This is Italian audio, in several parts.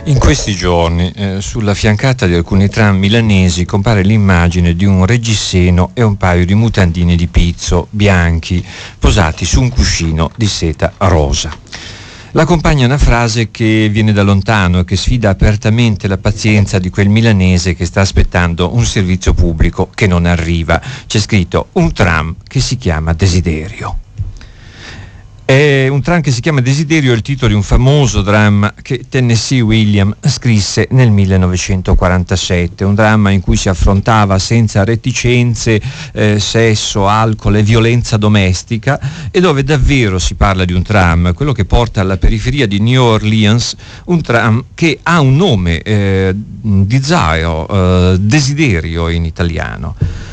In questi giorni, sulla fiancata di alcuni tram milanesi compare l'immagine di un reggiseno e un paio di mutandini di pizzo bianchi posati su un cuscino di seta rosa. L'accompagna una frase che viene da lontano e che sfida apertamente la pazienza di quel milanese che sta aspettando un servizio pubblico che non arriva. C'è scritto: un tram che si chiama Desiderio. È un tram che si chiama Desiderio, è il titolo di un famoso dramma che Tennessee Williams scrisse nel 1947, un dramma in cui si affrontava senza reticenze sesso, alcol e violenza domestica, e dove davvero si parla di un tram, quello che porta alla periferia di New Orleans, un tram che ha un nome, Desire, Desiderio in italiano.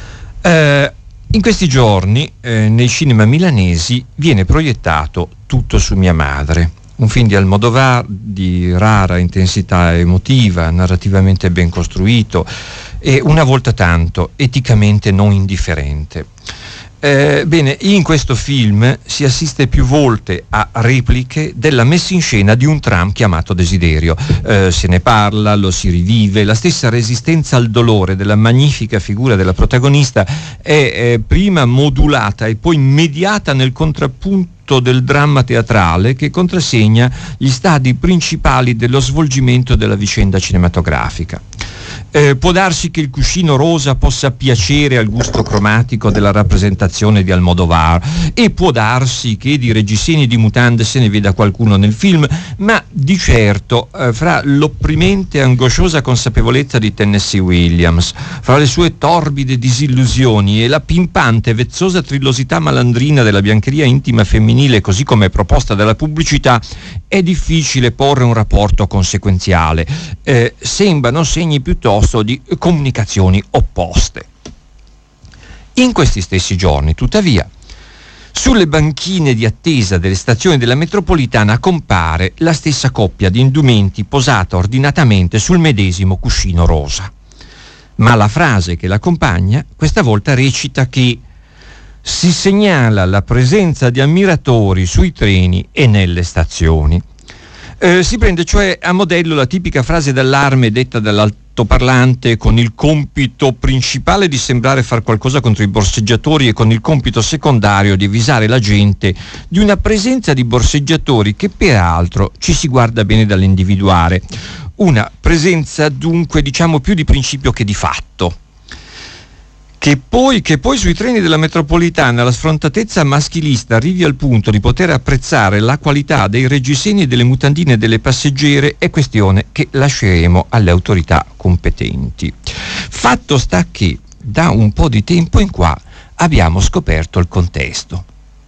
In questi giorni nei cinema milanesi viene proiettato Tutto su mia madre, un film di Almodovar di rara intensità emotiva, narrativamente ben costruito e una volta tanto eticamente non indifferente. Bene, in questo film si assiste più volte a repliche della messa in scena di un tram chiamato Desiderio. Se ne parla, lo si rivive, la stessa resistenza al dolore della magnifica figura della protagonista è prima modulata e poi mediata nel contrappunto del dramma teatrale che contrassegna gli stadi principali dello svolgimento della vicenda cinematografica. Può darsi che il cuscino rosa possa piacere al gusto cromatico della rappresentazione di Almodovar, e può darsi che di reggiseni e di mutande se ne veda qualcuno nel film, ma di certo fra l'opprimente e angosciosa consapevolezza di Tennessee Williams, fra le sue torbide disillusioni e la pimpante e vezzosa trillosità malandrina della biancheria intima femminile così come proposta dalla pubblicità, è difficile porre un rapporto conseguenziale. Sembrano segni piuttosto di comunicazioni opposte. In questi stessi giorni, tuttavia, sulle banchine di attesa delle stazioni della metropolitana compare la stessa coppia di indumenti posata ordinatamente sul medesimo cuscino rosa. Ma la frase che l'accompagna questa volta recita che si segnala la presenza di ammiratori sui treni e nelle stazioni. Si prende cioè a modello la tipica frase d'allarme detta dall'altoparlante con il compito principale di sembrare far qualcosa contro i borseggiatori e con il compito secondario di avvisare la gente di una presenza di borseggiatori che peraltro ci si guarda bene dall'individuare. Una presenza dunque diciamo più di principio che di fatto. Che poi sui treni della metropolitana la sfrontatezza maschilista arrivi al punto di poter apprezzare la qualità dei reggiseni e delle mutandine delle passeggere è questione che lasceremo alle autorità competenti. Fatto sta che da un po' di tempo in qua abbiamo scoperto il contesto.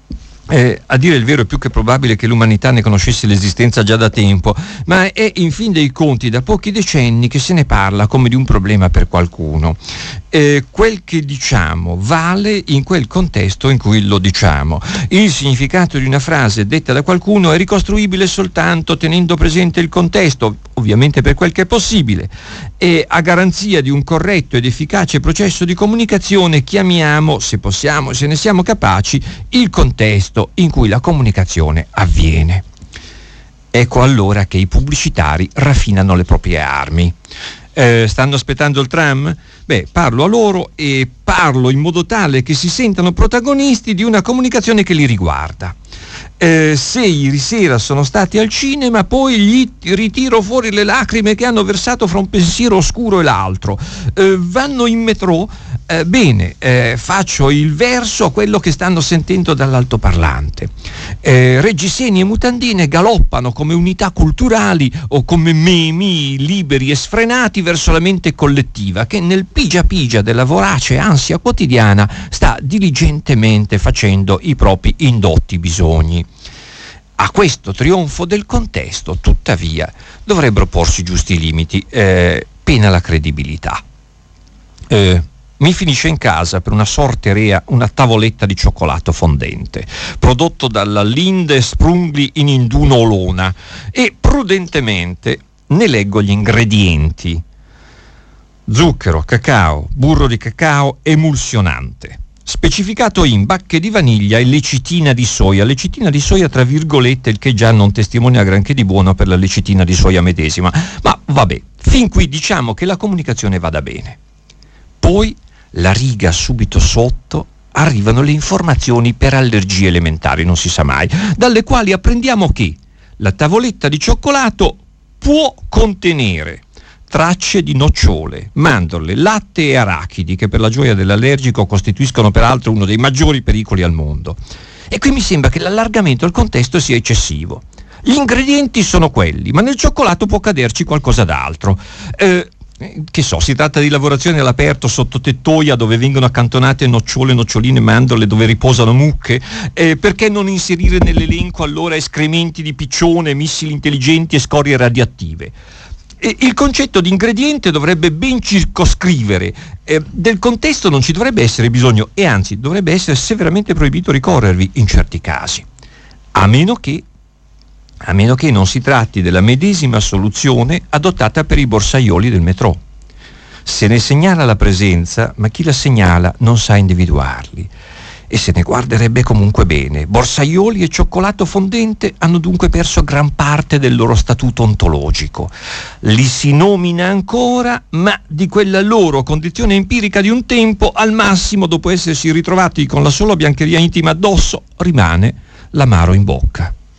A dire il vero è più che probabile che l'umanità ne conoscesse l'esistenza già da tempo, ma è in fin dei conti da pochi decenni che se ne parla come di un problema per qualcuno. Quel che diciamo vale in quel contesto in cui lo diciamo. Il significato di una frase detta da qualcuno è ricostruibile soltanto tenendo presente il contesto, ovviamente per quel che è possibile, e a garanzia di un corretto ed efficace processo di comunicazione chiamiamo, se possiamo, se ne siamo capaci, il contesto in cui la comunicazione avviene. Ecco allora che i pubblicitari raffinano le proprie armi. Stanno aspettando il tram? Parlo a loro e parlo in modo tale che si sentano protagonisti di una comunicazione che li riguarda. Se ieri sera sono stati al cinema, poi gli ritiro fuori le lacrime che hanno versato fra un pensiero oscuro e l'altro. Vanno in metro? Faccio il verso a quello che stanno sentendo dall'altoparlante. Reggiseni e mutandine galoppano come unità culturali o come memi liberi e sfrenati verso la mente collettiva che nel pigia pigia della vorace ansia quotidiana sta diligentemente facendo i propri indotti bisogni. A questo trionfo del contesto, tuttavia, dovrebbero porsi giusti limiti, pena la credibilità. Mi finisce in casa per una sorterea una tavoletta di cioccolato fondente, prodotto dalla Linde Sprungli in Indunolona, e prudentemente ne leggo gli ingredienti: zucchero, cacao, burro di cacao, emulsionante, specificato in bacche di vaniglia e lecitina di soia. Lecitina di soia tra virgolette, il che già non testimonia granché di buono per la lecitina di soia medesima. Ma vabbè, fin qui diciamo che la comunicazione vada bene. Poi, la riga subito sotto, arrivano le informazioni per allergie elementari, non si sa mai, dalle quali apprendiamo che la tavoletta di cioccolato può contenere tracce di nocciole, mandorle, latte e arachidi, che per la gioia dell'allergico costituiscono peraltro uno dei maggiori pericoli al mondo. E qui mi sembra che l'allargamento al contesto sia eccessivo. Gli ingredienti sono quelli, ma nel cioccolato può caderci qualcosa d'altro. Che so, si tratta di lavorazioni all'aperto sotto tettoia dove vengono accantonate nocciole, noccioline, mandorle, dove riposano mucche. Perché non inserire nell'elenco allora escrementi di piccione, missili intelligenti e scorie radioattive? Il concetto di ingrediente dovrebbe ben circoscrivere, del contesto non ci dovrebbe essere bisogno e anzi dovrebbe essere severamente proibito ricorrervi in certi casi, a meno che non si tratti della medesima soluzione adottata per i borsaioli del metro. Se ne segnala la presenza, ma chi la segnala non sa individuarli e se ne guarderebbe comunque bene. Borsaioli e cioccolato fondente hanno dunque perso gran parte del loro statuto ontologico. Li si nomina ancora, ma di quella loro condizione empirica di un tempo, al massimo, dopo essersi ritrovati con la sola biancheria intima addosso, rimane l'amaro in bocca.